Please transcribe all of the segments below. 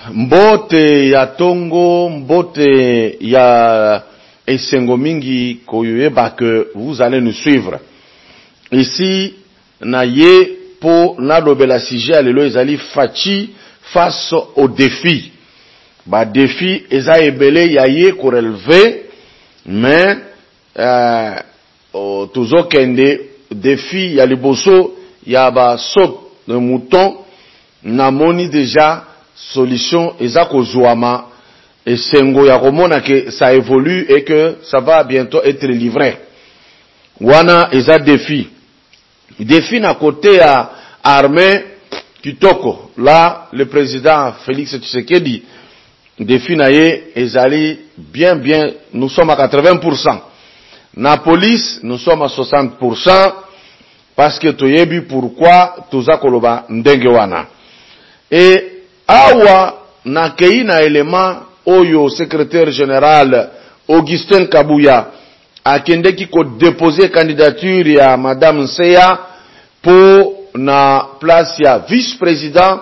Mbote ya tongo, mbote ya esengo mingi koyoyeba que vous allez nous suivre. Ici, na ye po na lobela sujet alelo ezali fachi face au défi. Ba défi eza ebele ya ye ko relever, mais tuzo kende défi ya liboso ya ba saut de mouton na moni déjà solution eza kozwama esengo ya komona que ça évolue et que ça va bientôt être livré. Wana eza défi. Défi na côté à armée kitoko. Là, le président Félix Tshisekedi, défi na ye ezali bien, nous sommes à 80%. Na police, nous sommes à 60%, parce que toyebi pourquoi toza koloba ndenge wana. Et awa na kei na élément oyo secrétaire général Augustin Kabuya akendeki ko déposer candidature ya madame Nseya pour na place ya vice-président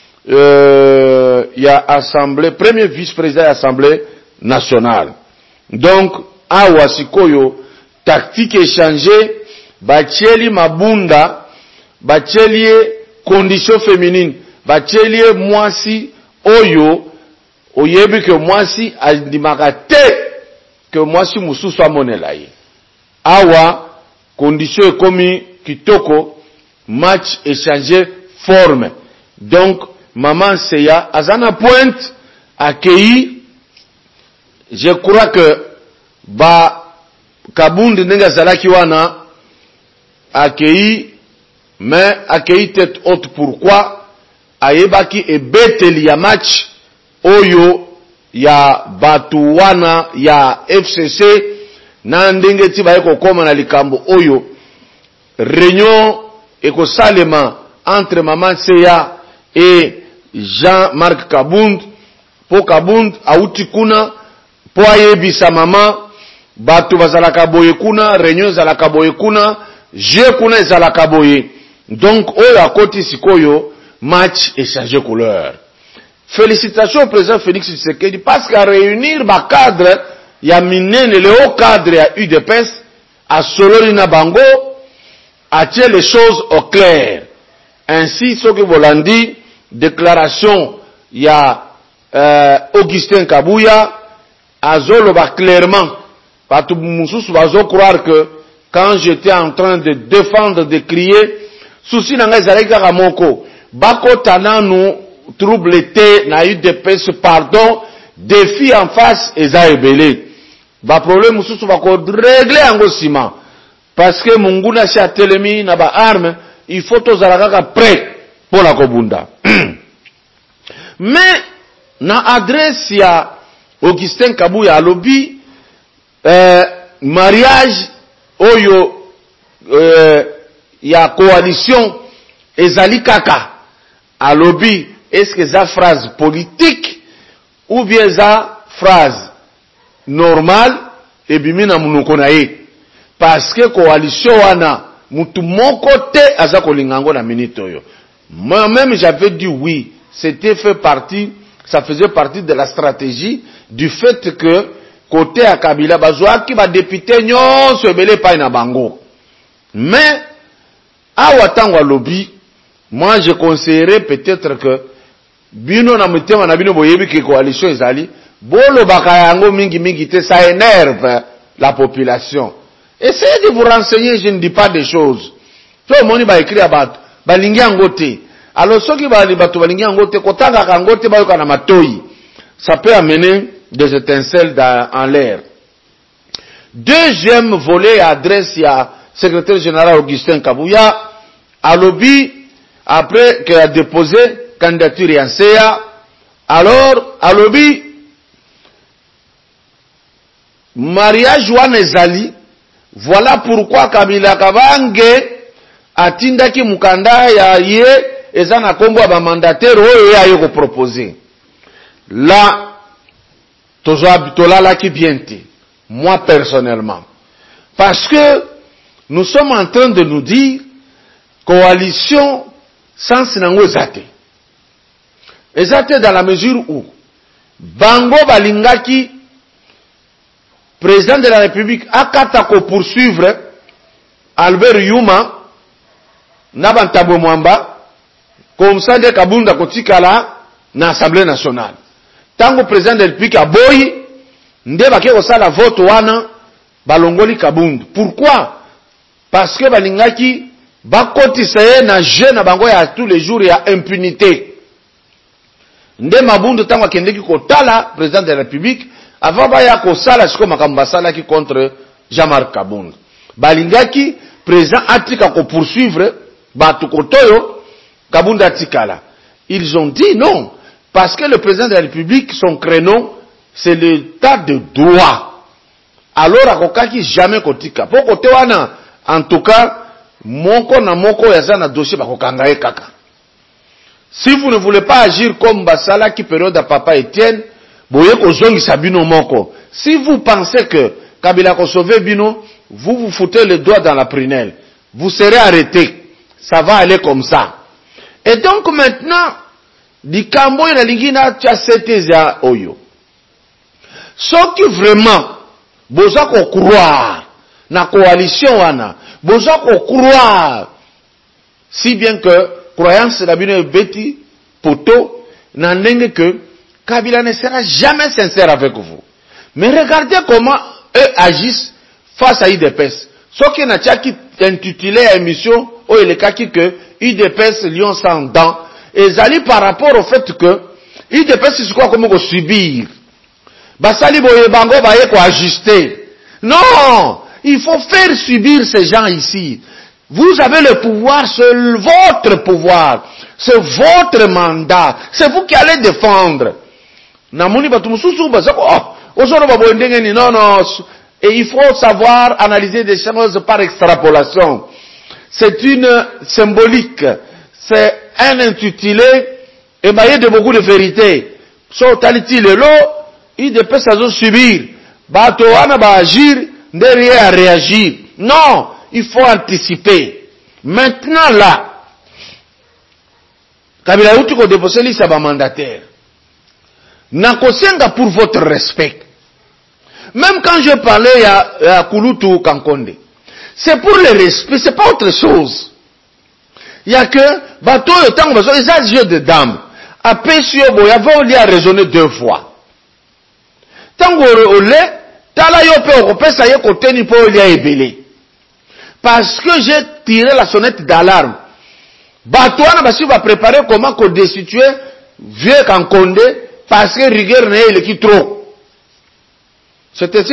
ya assemblée, premier vice-président ya assemblée nationale. Donc awa sikoyo tactique échangée, bacheli mabunda, bacheli condition féminine, bacheli mwasi oyo oyebi que mwasi andimaka te que mwasi mususu amonela ye. Awa condition ekomi kitoko, match échangé forme. Donc maman Seya azana pointe accueilli. Je crois que ba Kabundi nenga zalaki wana accueilli, mais accueilli tête haute. Pourquoi? Ayebaki e beteli ya match oyo ya batu wana ya FCC na ndenge ti ba eko koma na likambo oyo réunion eko salema entre Maman Seya et Jean-Marc Kabund po Kabund auti kuna po ayebisa mama batu bazalaka boye kuna, réunion zalaka boye kuna, je kuna zalaka boye. Donc oyo akoti sikoyo match échangé couleur. Félicitations au président Félix Tshisekedi parce qu'à réunir ba cadre ya minene le haut cadre ya UDPS à Solori na bango a tiré les choses au clair. Ainsi ce que Volandi déclaration ya Augustin Kabuya azolo ba clairement patu mususu bazo croire que quand j'étais en train de défendre, de crier souci na ngai zalaki kaka moko bakota nanu trouble te na UDPS pardon défi en face eza ebele ba problème mususu bako régler yango sima parce que munguna si atelemi na ba arme il faut tozala kaka prêt pour la kobunda. Mais na adresse ya Augustin Kabuya alobi mariage oyo ya coalition ezali kaka alobi. Est-ce que ça phrase politique ou bien ça phrase normale et bimina munoko na ye? Parce que coalition wana mutu moko te aza kolingango na minute oyo. Moi-même j'avais dit oui, c'était fait partie, ça faisait partie de la stratégie du fait que côté à Kabila bazwaki ba député nyonso ebele pa na bango. Mais awa tangwa lobby, moi je conseillerais peut-être que bino na mutema na bino boyebi ke coalition ezali bolo baka yango mingi te, ça énerve la population. Essayez de vous renseigner, je ne dis pas des choses. Tout le monde va écrire about balingi yango te. Alors soki bali batu balingi yango te kotanga kango te bayoka na matoi. Ça peut amener des étincelles en l'air. Deuxième volet adresse à secrétaire général Augustin Kabuya à lobby après qu'il a déposé candidature ya Nseya. Alors à lobby mariage wana ezali, voilà pourquoi Kabila Kabange atindaki mukanda ya ye eza na kombo ba mandataire oyo ya yeko proposer. Là tolala ki bien te, moi personnellement, parce que nous sommes en train de nous dire coalition sans nango ezate. Exactement dans la mesure où Bango balingaki président de la République akata ko poursuivre Albert Yuma na Bantabwe Mwamba comme ça de Kabunda kotikala na Assemblée nationale. Tango président de la République aboyi nde bake kosala vote wana balongoli Kabunda. Pourquoi? Parce que balingaki bakotisa ye na jeu na bango ya tous les jours ya impunité. Nde Mabundu tango akendeki kotala président de la République avant baya kosala siko makambo basalaki contre Jean-Marc Kabunda. Balingaki président atika ko poursuivre batu kotoyo Kabunda atikala. Ils ont dit non parce que le président de la République son créneau c'est l'état de droit. Alors akokaki jamais kotika. Po kote wana en tout cas moko na moko yaza na dossier bakokanga ye kaka. Si vous ne voulez pas agir comme Basala qui période à Papa Etienne, boye kozongi sabino moko. Si vous pensez que Kabila ko sauver bino, vous foutez le doigt dans la prunelle. Vous serez arrêté. Ça va aller comme ça. Et donc maintenant, Dikambo na lingina tia seteza oyo. Ce qui vraiment boza ko croire na coalition wana, boza ko croire si bien que croyance la bino beti poto na ndenge que Kabila ne sera jamais sincère avec vous. Mais regardez comment eux agissent face à IDPS. Ce qui n'a pas intitulé à émission où il est kaki que IDPS lion sans dents et zali par rapport au fait que IDPS c'est quoi comme on subir. Basali boye bango baye ko ajuster. Non, il faut faire subir ces gens ici. Vous avez le pouvoir, c'est votre pouvoir. C'est votre mandat. C'est vous qui allez défendre. Namoni batumususu bazako ozoro babondengeni non. Et il faut savoir analyser des choses par extrapolation. C'est une symbolique. C'est un intitulé émaillé de beaucoup de vérités. So taliti lelo, il peut s'azo subir. Bato wana ba agir, derrière à réagir. Non. Il faut anticiper. Maintenant là, Kabila uti ko déposer li saba mandataire. Nakosenga pour votre respect. Même quand je parlais à Kulutu Kankonde, c'est pour le respect, c'est pas autre chose. Il y a que bateau yo tango bazo les jeux de dames. Après sur boya va lui a raisonné deux fois. Tango ole tala yo pe ko pesa ye ko teni po lui a ebelé. Parce que j'ai tiré la sonnette d'alarme. Batouana basi va préparer comment qu'on destituer vieux Kankonde parce que rigueur n'est le qui trop. C'est-à-dire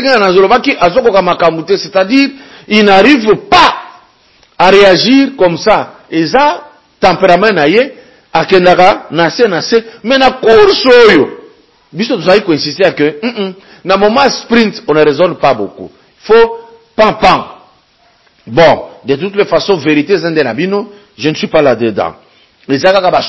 il n'arrive pas à réagir comme ça. Et ça, tempérament naïe, à Kendaga, nasse, mais na course oyo. Biso nous avons insisté à que, na moment sprint, on ne raisonne pas beaucoup. Il faut pam. Bon, de toutes les façons, vérité, je ne suis pas là-dedans. Et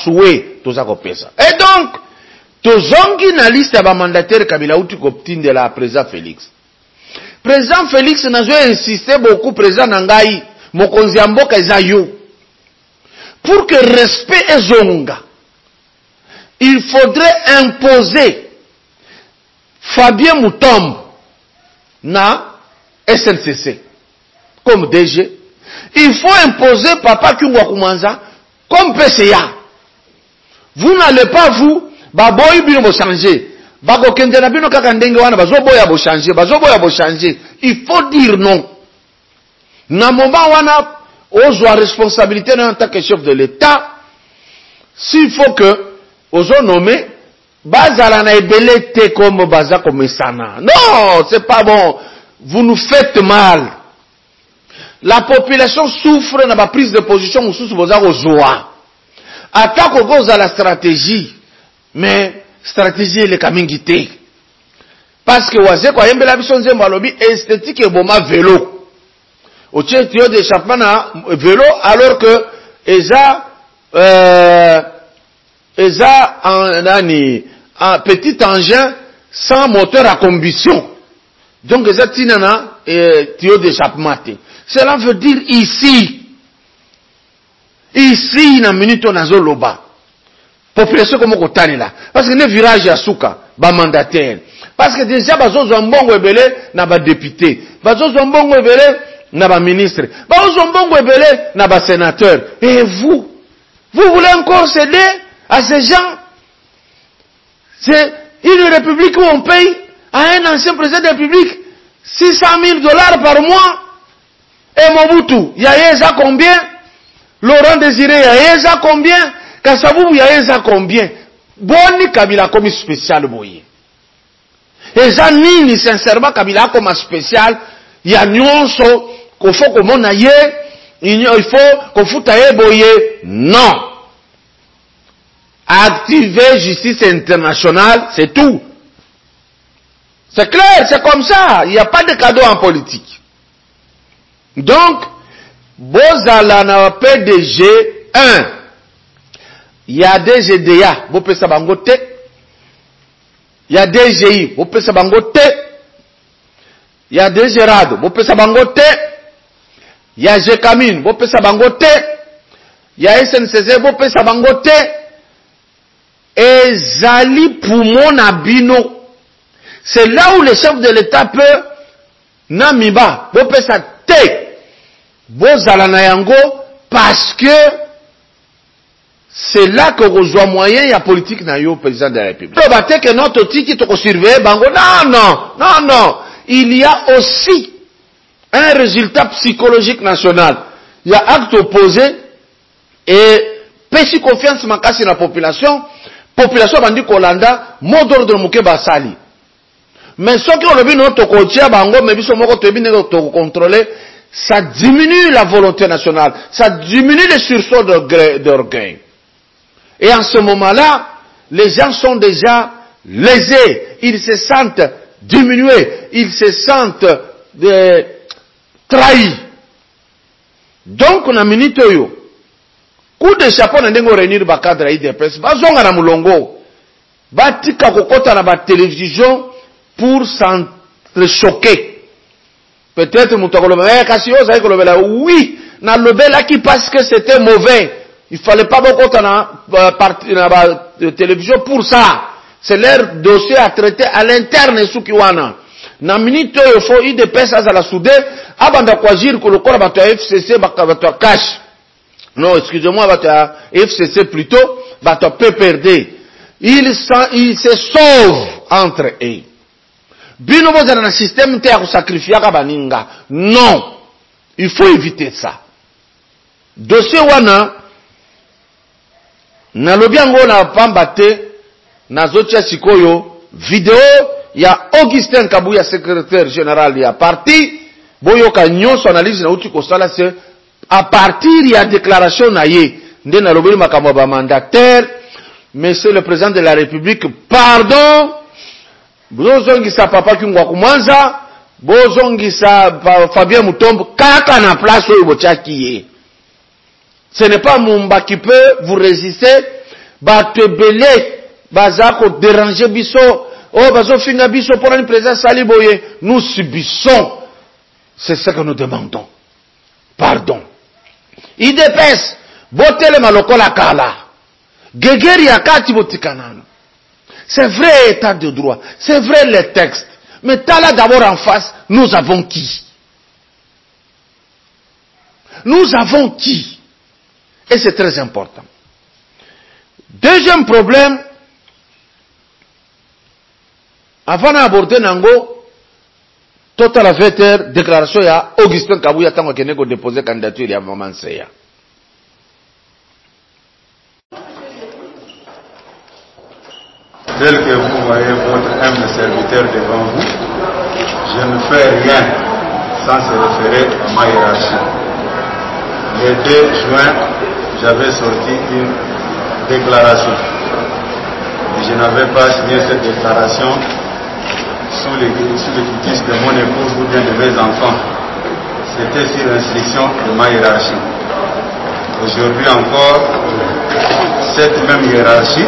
donc, tozongi na liste ya mandataire Kabila uti koptine de la président Félix. Président Félix n'a jamais insisté beaucoup, président Nangai, mokonzi ya mboka eza yo. Pour que respect ezonga, il faudrait imposer Fabien Moutombe na SNCC. Comme DG, il faut imposer Papa Kyungwa Kumanza comme PCA. Vous n'allez pas baboy bino bo changer. Bako kendena bino kaka ndenge wana bazoboya bo changer. Il faut dire non. Na moment wana ozwa responsabilité en tant que chef de l'État. S'il faut que ozo nommer bazala na ebelete comme baza comme sana. Non, c'est pas bon. Vous nous faites mal. La population souffre dans la prise de position ou sous vos joie. Attaque au cause de la stratégie. Mais, stratégie, elle est kamingité. Parce que, oise, quoi, yembe la vision nzembo alobi, esthétique et boma vélo. Au tient tuyau d'échappement à vélo, alors que, un petit engin sans moteur à combustion. Donc, eza tinana, tuyau d'échappement. Cela veut dire ici, na minute on a zoloba. population comme kotani là parce que ne virage ya suka ba mandataire parce que déjà bazozo mbongo ebele na ba député bazozo mbongo ebele na ba ministre bazozo mbongo ebele na ba sénateur et vous voulez encore céder à ces gens? C'est une république où on paye à un ancien président de la République $600,000 par mois. Et Mobutu, Yaeza combien? Laurent Désiré, Yaeza combien? Kassabou, Yaeza combien? Boni Kabila comme spécial boye. Et ça nini sincèrement Kabila comme spécial, il y a nyonso qu'il faut que mon aïe, il faut qu'on foute aïe boye. Non. Activer justice internationale, c'est tout. C'est clair, c'est comme ça. Il n'y a pas de cadeau en politique. Donc, Bozala na PDG 1. Il y a des GDA, vous pouvez sabangote. Il y a des GI, vous pouvez sabangote. Il y a des Gérard, vous pouvez sabangote. Il y a Jekamine, vous pouvez sabangote. Il y a SNCC, vous pouvez sabangote. Et Zali Poumon Abino. C'est là où le chef de l'État peut Namiba, vous pouvez ça te. Bozala na yango parce que c'est là que rejoint moyen il y a politique na yo président de la République. Tu vas que notre tiki te surveiller bango. Non. Il y a aussi un résultat psychologique national. Il y a acte opposé et pesi confiance makasi na population. Population bandi kolanda mot d'ordre muke basali. Mais ce qui on notre coachia bango mais biso moko to bine to contrôler. Ça diminue la volonté nationale, ça diminue le sursaut d'orgueil. Et en ce moment-là, les gens sont déjà lésés, ils se sentent diminués, ils se sentent trahis. Donc, on a minute yo. Coup de chapeau, on a réunir ba cadre IDPS, ba zonga na mulongo, ba tika kokota na ba télévision pour s'entrechoquer. Peut-être oui, na lobela qui parce que c'était mauvais. Il fallait pas beaucoup de télévision pour ça. C'est leur dossier à traiter à l'interne Sukiwana. Na minute il faut y dépêcher à la soudé, abanda kwa jir que le corps bato FCC bato cash. Non, excusez-moi, bato FCC plutôt, bato PPRD. Ils se sauvent entre eux. Bino boza na système te ya sacrifier ka baninga. Non. Il faut éviter ça. Dossier wana na lobiango na pambate na zotia sikoyo vidéo ya Augustin Kabuya secrétaire général ya parti boyo ka nyonso analyse na uti ko sala c'est à partir ya déclaration na ye nde na lobeli makambo ba mandataire monsieur le président de la République pardon. Bozongisa papa kingwa kumwanza, bozongisa Fabien Mutombo, kaka na place oyo botiaki. Ce n'est pas Mumba qui peut vous résister, batebele, bazako déranger biso, bazo finga biso pour une présence saliboye. Nous subissons. C'est ce que nous demandons. Pardon. IDPS, botele maloko la kala. Gegeri yakati botikanano. C'est vrai état de droit, c'est vrai les textes. Mais t'as là d'abord en face, nous avons qui? Nous avons qui? Et c'est très important. Deuxième problème, avant d'aborder Nango, total affaire déclaration ya Augustin Kabuya tango kenego déposer candidature ya Maman Seya. Tel que vous voyez votre humble serviteur devant vous, je ne fais rien sans se référer à ma hiérarchie. Le 2 juin, j'avais sorti une déclaration. Et je n'avais pas signé cette déclaration sous le quitus de mon épouse ou bien de mes enfants. C'était sur l'instruction de ma hiérarchie. Aujourd'hui encore, cette même hiérarchie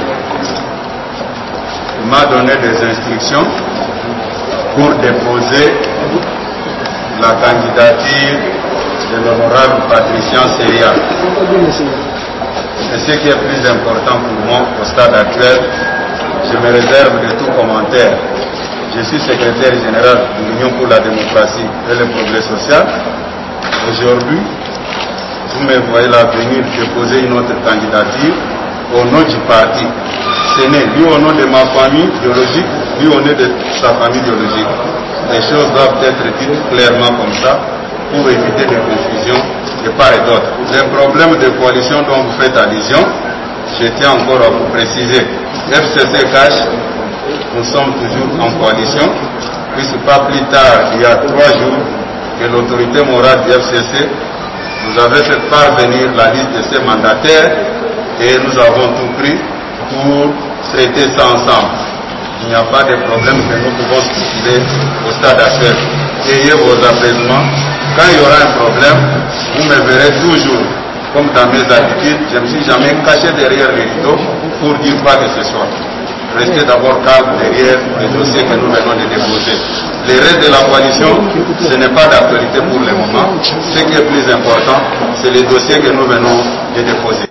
m'a donné des instructions pour déposer la candidature de l'honorable Patricien Seya. Et ce qui est plus important pour moi au stade actuel, je me réserve de tout commentaire. Je suis secrétaire général de l'Union pour la démocratie et le progrès social. Aujourd'hui, vous me voyez là venir déposer une autre candidature au nom du parti. Ce n'est ni au nom de ma famille biologique, ni au nom de sa famille biologique. Les choses doivent être dites clairement comme ça pour éviter des confusions de part et d'autre. Les problèmes de coalition dont vous faites allusion, je tiens encore à vous préciser. FCC cache, nous sommes toujours en coalition, puisque pas plus tard, il y a 3 jours, que l'autorité morale du FCC nous avait fait parvenir la liste de ses mandataires et nous avons tout pris pour traiter ça ensemble. Il n'y a pas de problème que nous pouvons stipuler au stade actuel. Ayez vos apaisements. Quand il y aura un problème, vous me verrez toujours, comme dans mes habitudes, je ne me suis jamais caché derrière les rideaux pour dire quoi que ce soit. Restez d'abord calme derrière les dossiers que nous venons de déposer. Le reste de la coalition, ce n'est pas d'actualité pour le moment. Ce qui est plus important, c'est les dossiers que nous venons de déposer.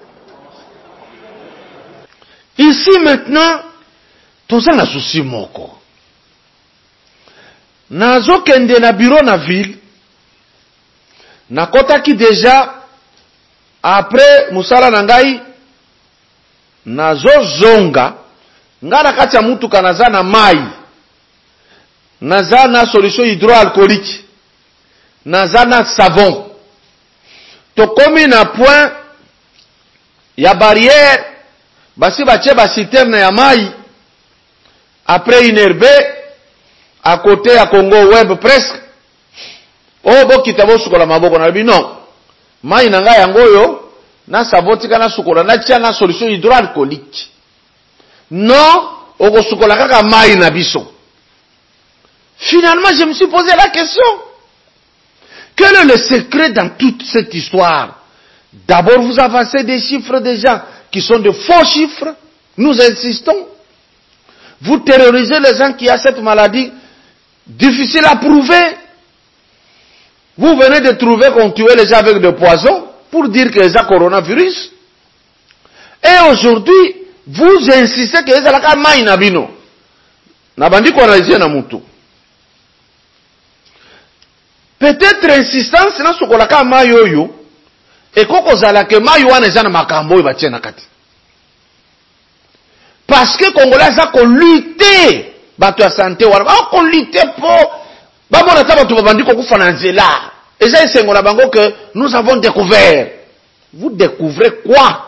Ici maintenant, tout ça n'a souci moko. Nazo kende na bureau na ville, na kota ki déjà, après musala nangai, nazo zonga, ngana kati ya mutuka naza na mai, naza na solution hydroalcoolique, naza na savon. Tokomi na point ya barrière, basi bache ba citerne ya mai, après une herbe, à côté à Congo Web presque. Oh bo kitabo sukola maboko na bi non. Mai nanga yango yo na savon tika na sukola na tia na solution hydroalcoolique. Non, oko sukola kaka mai na biso. Finalement, je me suis posé la question. Quel est le secret dans toute cette histoire? D'abord, vous avancez des chiffres déjà qui sont de faux chiffres. Nous insistons. Vous terrorisez les gens qui ont cette maladie difficile à prouver. Vous venez de trouver qu'on tuait les gens avec des poisons pour dire que c'est coronavirus. Et aujourd'hui, vous insistez que c'est la maï nabino. Nabandi ko analyser na mutu. Peut-être insistance na sukolaka maï oyo et koko zala ke maï wana eza na makambo oyo batie na kati. Parce que Congolais ça qu'on lutter bato ya santé wana qu'on lutter pour ba bona ta bato babandi ko kufa na nzela. Eza esengo na bango que nous avons découvert. Vous découvrez quoi?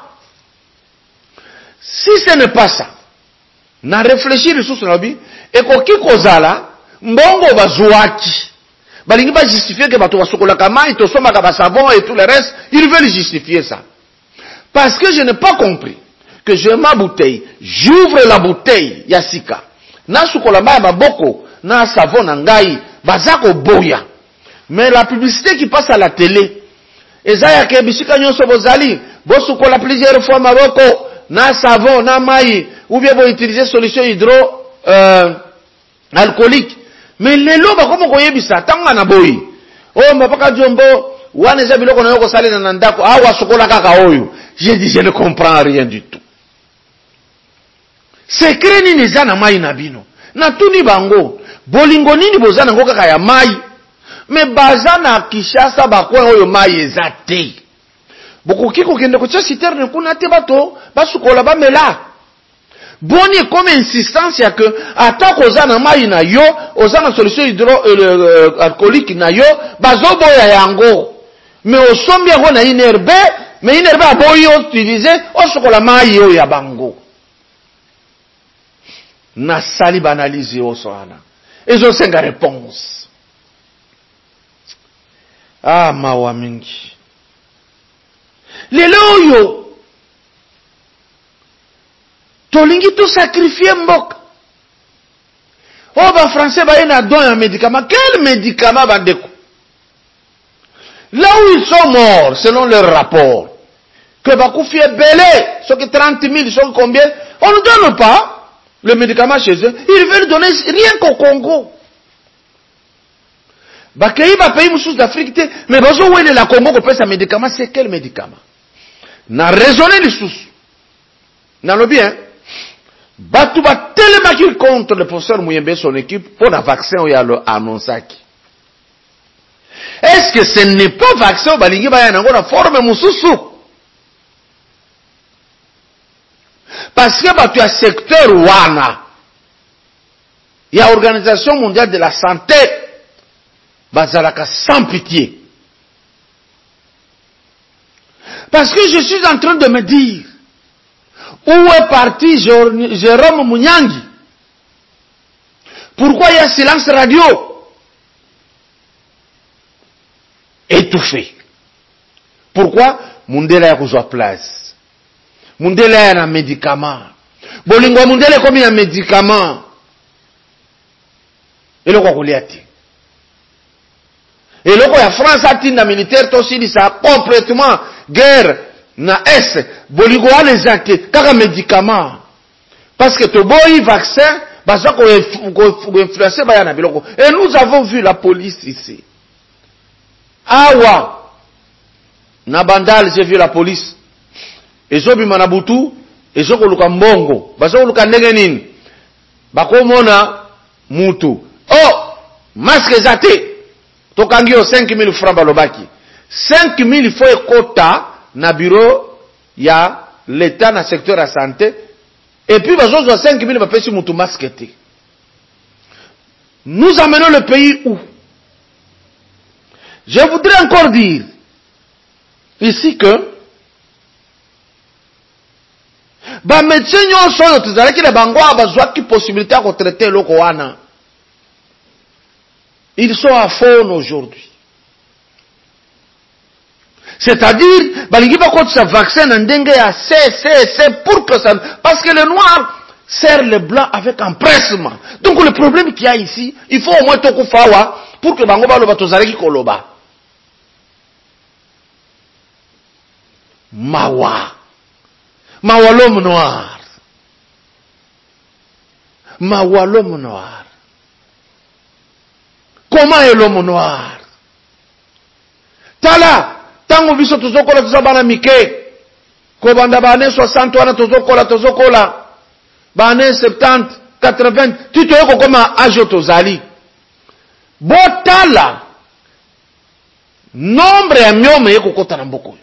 Si ce n'est pas ça, na réfléchir sous nabi et ko kozala mbongo bazouaki. Balingi ba justifier que bato basokola kama ito soma ka ba savon et tout le reste, ils veulent justifier ça. Parce que je n'ai pas compris que j'ai ma bouteille, j'ouvre la bouteille yasika. Na sukola ma maboko, na savon na ngai, bazako boya. Mais la publicité qui passe à la télé, ezaya ke bisika nyonso bozali, bosukola plusieurs fois maboko, na savon, na mai, ou bien vous utilisez solution alcoolique. Mais les lots, comme on yebisa, tanga na boyi. Oh, mapaka jombo, wane za biloko na yoko sali na nandako, awa sukola kaka oyo. J'ai dit, je ne comprends rien du tout. Secret nini za na mai na bino. Na tuni bango, bolingo nini boza na ngoka kaya mai. Me baza na Kishasa bakwe oyo mai ezate. Boko kiko kende kocha citerne kuna te bato, basukola ba mela. Boni comme insistance ya que atako oza na mai na yo, oza na solution hydroalcoolique na yo, bazo boya yango. Me osombi yango na inerbe, me inerbe aboyi utiliser, osokola mai yo ya bango. Na sali banalize yo soana. Ezo senga réponse. Ah, mawa mingi. Lelo yo tolingi tout sacrifier mboka. Oh, ba français ba ena don un médicament. Quel médicament bandeko? Là où ils sont morts, selon leur rapport, que bakoufi est belé, ce qui 30 000, sont combien? On ne donne pas le médicament chez eux. Ils veulent donner rien qu'au Congo. Bakei ba pays moussous d'Afrique, mais bazo où est la Congo qu'on peut sa médicament, c'est quel médicament? na raisonné les sous. N'a le bien. Batu ba tellement qu'il contre le professeur Mouyembe et son équipe pour un vaccin où il y a annoncé. Est-ce que ce n'est pas vaccin balingi ba ya nango na forme mususu? Parce que batu a secteur wana. Il y a l'Organisation mondiale de la santé bazalaka sans pitié. Parce que je suis en train de me dire, où est parti Jérôme Mounyangi? Pourquoi il y a silence radio? Étouffé. Pourquoi? Mundele a besoin de place. Mundele a un médicament. Bolingwa Mundele comme un médicament. Et le quoi qu'on l'ait. Et le quoi la France a tinda militaire aussi dit ça complètement guerre na S. Bolingwa les actes car médicament. Parce que to boy vaccin baza ko influencer ba na biloko. Et nous avons vu la police ici. Awa na bandal j'ai vu la police. Ezobi manabutu ezoko luka mbongo. Bazo luka ndenge nini? Bakomona mutu. Oh, masque zate. Tokangio 5000 francs balobaki. 5000 faut ekota na bureau ya l'état na secteur de la santé. Et puis bazo 5000 ba pesi mutu masque te. Nous amenons le pays où? Je voudrais encore dire ici que ba médecin nyonso yo tuzalaki na bango abazwaki possibilité à traiter loko wana. Ils sont à fond aujourd'hui. C'est-à-dire, balingi ba contre sa vaccin ndenge ya c'est pour que ça, parce que le noir serre le blanc avec empressement. Donc le problème qu'il y a ici, il faut au moins toku fawa pour que bango baloba tozalaki koloba. Mawa l'homme noir. Mawa l'homme noir. Comment est l'homme noir? Tala, tango biso tozokola tozabana mike. Ko banda bane 60 wana tozokola. Bane 70, 80, tu te yoko koma âge tozali. Botala. Nombre ya myome yeko kota na mboko.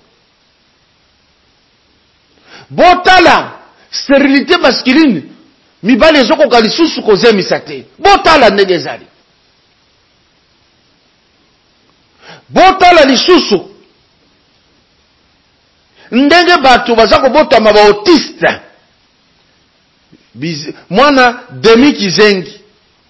Botala, stérilité masculine, mibali ezoko kalisusu kozemisa te. Botala ndenge ezali. Botala lisusu. Ndenge batu bazako botama ba autiste. Mwana demi kizengi.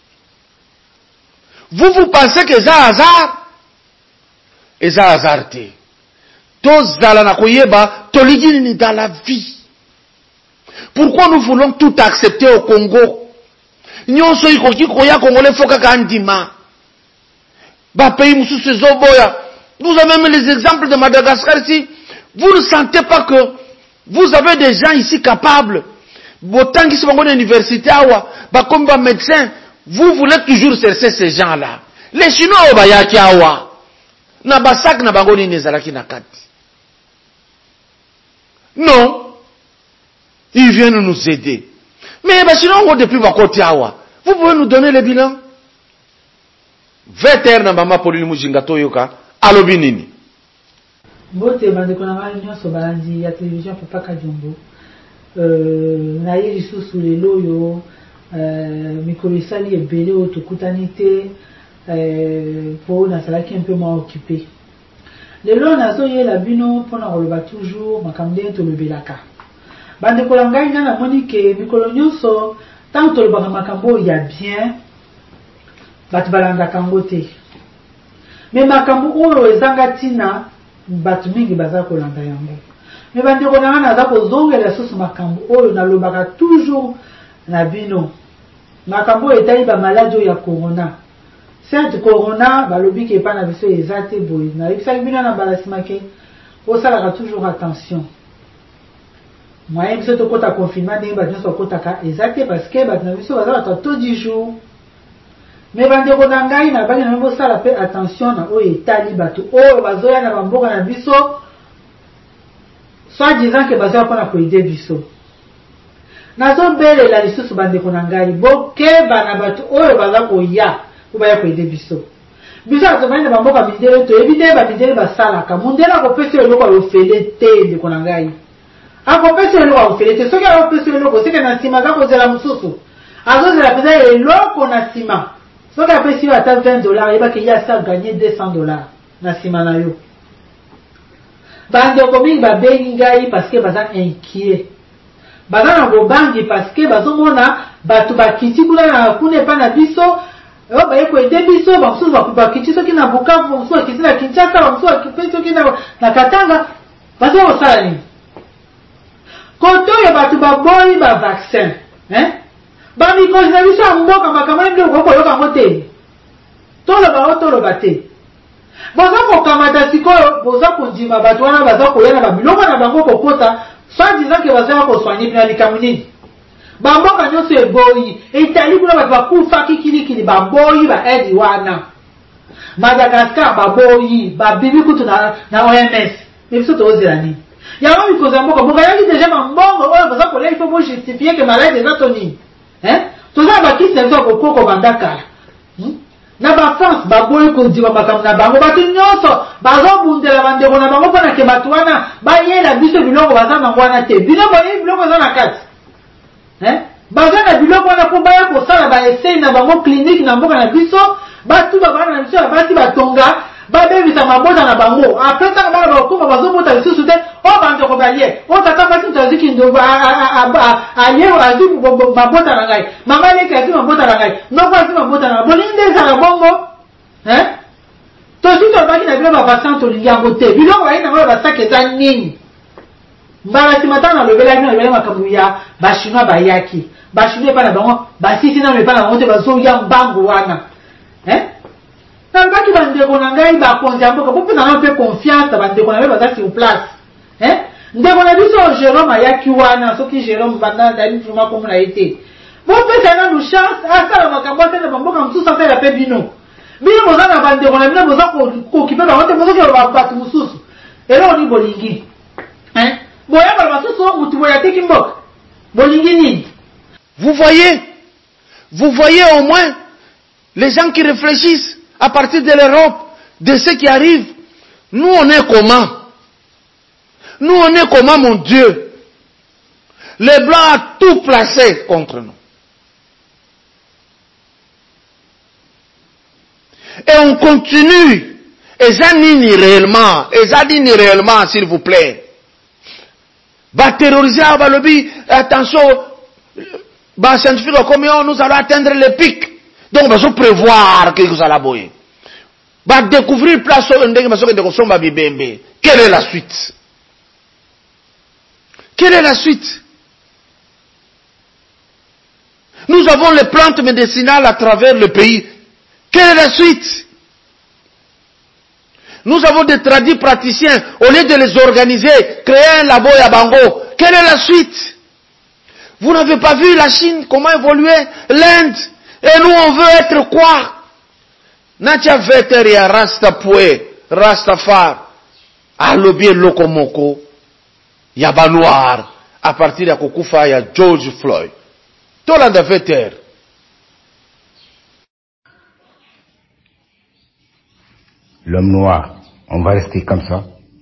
Vous pensez que c'est hasard? Et c'est hasard te. Tozala na koyeba toligini dans la vie. Pourquoi nous voulons tout accepter au Congo? Nyonso ikoki koya Congolais foka kandima. Ba pays mususu zoboya. Nous avons même les exemples de Madagascar ici. Vous ne sentez pas que vous avez des gens ici capables. Autant qu'ils sont en université, comme médecin, vous voulez toujours chercher ces gens-là. Les Chinois, bayaki awa. Na basak na bangoni nezalaki na kati. Non. Ils viennent nous aider. Mais les Chinois, depuis bakoti awa. Vous pouvez nous donner le bilan? 20h na mama Pauline Mujinga toyoka alobi nini? Bote bandeko na ngai nyonso balandi ya télévision Papa Kajumbo. Na ye lisusu lelo yo mikolo esali ebele oyo tokutani te po nazalaki un peu moins occupé. Lelo nazoyela bino mpona koloba toujours makambo ndenge tolobelaka. Bandeko na ngai nga namoni ke mikolo nyonso ntango tolobaka makambo oyo ya bien batu balandaka yango te. Mais makambo oyo ezanga ntina batu mingi baza kolanda yango. Mais bandeko na nga naza kozongela susu makambo oyo nalobaka toujours na bino. Makambo oyo etali ba maladi oyo ya corona. Certes corona balobi ke epa na biso eza te boye. Nayebisaki bino na balasima ke osalaka toujours attention. Moyen biso tokota confinement ndenge bato nyonso bakotaka eza te parce que bato na biso bazalaka to 10 jours. Mais bandeko na ngai na bangi na mbo sala pe attention na oyo etali bato oyo bazoya na bamboka na biso soit disant que baza pour na aider biso nazo bele la lisusu bande konangali bo keba na bato oyo baza koya ko baya aider biso biso azomani na mboka mindele to ebite ba mindele basalaka mundela ko pesa eloko yo fele te de konangali ako pesa eloko yo fele te soki yo pesa eloko sike na sima za kozela mususu azozela pesa eloko na sima soki apesi yo ata $20 yeba ke ya sa gagner $200 na sima na yo bandeko mingi babengi ngai parce que baza inquiet baza na bobangi parce que bazomona bato bakiti kuna epa na biso oyo baye koede biso bamosusu bakiti soki na Bukavu bamosusu bakiti na Kinshasa bamosusu bakiti soki na Katanga baza kosala nini kote oyo bato baboyi bavaccin bamikosi na biso ya mboka makambo na biloko koyoka yango te toloba te boza kokamata sikoyo boza kondima bato wana baza koya na babiloko na bango kokota soit disant ke baza koswanye mpena likambo nini bamboka nyonso eboyi etali kuna bato bakufaki kilikili baboyi baedi wana Madagascar baboyi babibi kutu na OMS me biso toozela nini yango mikozi ya mboka yaki deja bambongo oyo baza kolia ifo bojustifie ke malade eza to nini toza bakisi na biso ya kokoko bandakala na France baboyi kondima makambo na bango bato nyonso bazobundela bandeko na bango mpona ke bato wana bayela biso biloko baza nango wana te biloko eza na kati baza na biloko wana mpo baya kosala baesei na bango klinike na mboka na biso batuba bana na biso ya basi batonga babebisa mabota na bango apesaka bana bakoma bazobota lisusu te o bandeko balie o tata basi moto aziki ndobo alie azwi mabota na ngai mama leki azwi mabota na ngai noko azwi mabota na ngai bolingi nde ezala bongo tosi tolobaki na biloko bavaccin tolingi yango te biloko bayi nango ya basaki eza nini mbala nsima ntango nalobelaki nalobelaki makambo ya bachinois bayaki bachinois epa na bango basisi nano epa na bango te bazoya mbango wana nalobaki bandeko na ngai bakonzi ya mboka po mpona nao mpe confiance na bandeko na ngai baza sur place ndeko na biso Jérôme ayaki wana soki Jérôme bandandani tuma komona ye te bopesa nanu chance asala makambo asala bamboka mosusu asala mpe bino boza na bandeko na bino boza kokipe bango te bozoki bato mosusu eloko ni bolingi boyaka basusu mutu boye ateki mboka bolingi nini. Vous voyez au moins les gens qui réfléchissent à partir de l'Europe, de ce qui arrive. Nous on est comment? Nous on est comment, mon Dieu? Les Blancs ont tout placé contre nous. Et on continue. Et ça nini réellement, s'il vous plaît. Va terroriser, va lobby, attention, va scientifique comme nous allons atteindre le pic. Donc, on va se prévoir que vous allez boyer. Va découvrir place où quelle est la suite? Quelle est la suite? Nous avons les plantes médicinales à travers le pays. Quelle est la suite? Nous avons des tradis praticiens. Au lieu de les organiser, créer un labo à Bango. Quelle est la suite? Vous n'avez pas vu la Chine, comment évoluer? L'Inde. Et nous, on veut être quoi? Natia Veteria, Rastapoué, Rastafar, Alobie Lokomoko, Yaba Noir, à partir de Kokufa, il y a George Floyd. Tolanda Veter. L'homme noir, on va rester comme ça.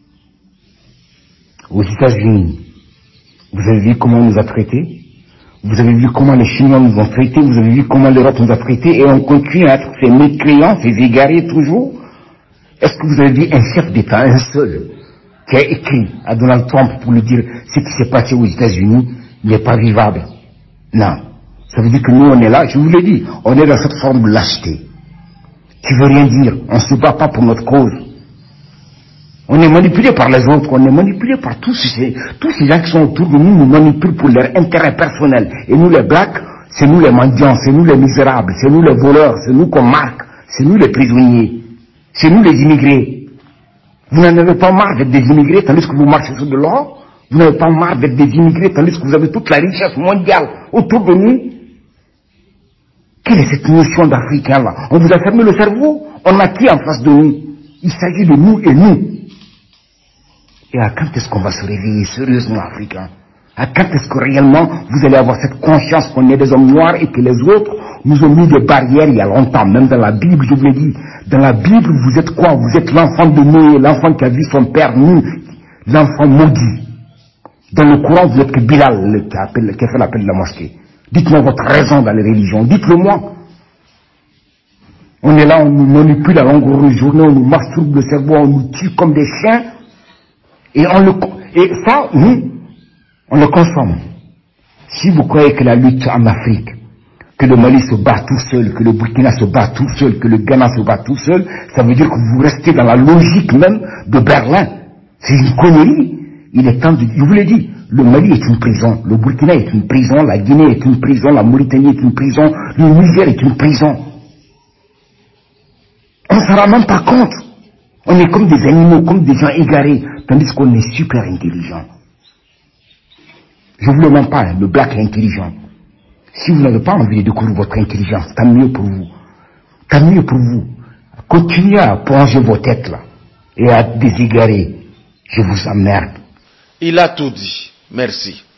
Aux États-Unis, vous avez vu comment on nous a traités? Vous avez vu comment les Chinois nous ont traités? Vous avez vu comment l'Europe nous a traités? Et on continue à être ces mécréants, ces égarés toujours? Est-ce que vous avez vu un chef d'État, un seul, qui a écrit à Donald Trump pour lui dire ce qui s'est passé aux États-Unis n'est pas vivable? Non. Ça veut dire que nous on est là, je vous l'ai dit, on est dans cette forme de lâcheté qui veut rien dire. On ne se bat pas pour notre cause. On est manipulé par les autres, on est manipulé par tous ces gens qui sont autour de nous, nous manipulent pour leur intérêt personnel. Et nous les blacks, c'est nous les mendiants, c'est nous les misérables, c'est nous les voleurs, c'est nous qu'on marque, c'est nous les prisonniers, c'est nous les immigrés. Vous n'en avez pas marre d'être des immigrés tandis que vous marchez sur de l'or? Vous n'avez pas marre d'être des immigrés tandis que vous avez toute la richesse mondiale autour de nous? Quelle est cette notion d'Africain là? On vous a fermé le cerveau? On a qui en face de nous? Il s'agit de nous et nous. Et à quand est-ce qu'on va se réveiller sérieusement, Africains? À quand est-ce que réellement vous allez avoir cette conscience qu'on est des hommes noirs et que les autres nous ont mis des barrières il y a longtemps? Même dans la Bible, je vous l'ai dit, dans la Bible, vous êtes quoi? Vous êtes l'enfant de Noé, l'enfant qui a vu son père nu, l'enfant maudit. Dans le Coran, vous êtes que Bilal qui a fait l'appel de la mosquée. Dites-moi votre raison dans les religions, dites-le moi. On est là, on nous manipule la longue journée, on nous masturbe le cerveau, on nous tue comme des chiens, et ça, nous, on le consomme. Si vous croyez que la lutte en Afrique, que le Mali se bat tout seul, que le Burkina se bat tout seul, que le Ghana se bat tout seul, ça veut dire que vous restez dans la logique même de Berlin. C'est une connerie. Il est temps de... Je vous l'ai dit, le Mali est une prison, le Burkina est une prison, la Guinée est une prison, la Mauritanie est une prison, le Niger est une prison. On ne s'en rend même pas compte. On est comme des animaux, comme des gens égarés, tandis qu'on est super intelligent. Je ne vous le mens pas, le black est intelligent. Si vous n'avez pas envie de découvrir votre intelligence, tant mieux pour vous. Tant mieux pour vous. Continuez à plonger vos têtes là et à déségarer. Je vous emmerde. Il a tout dit. Merci.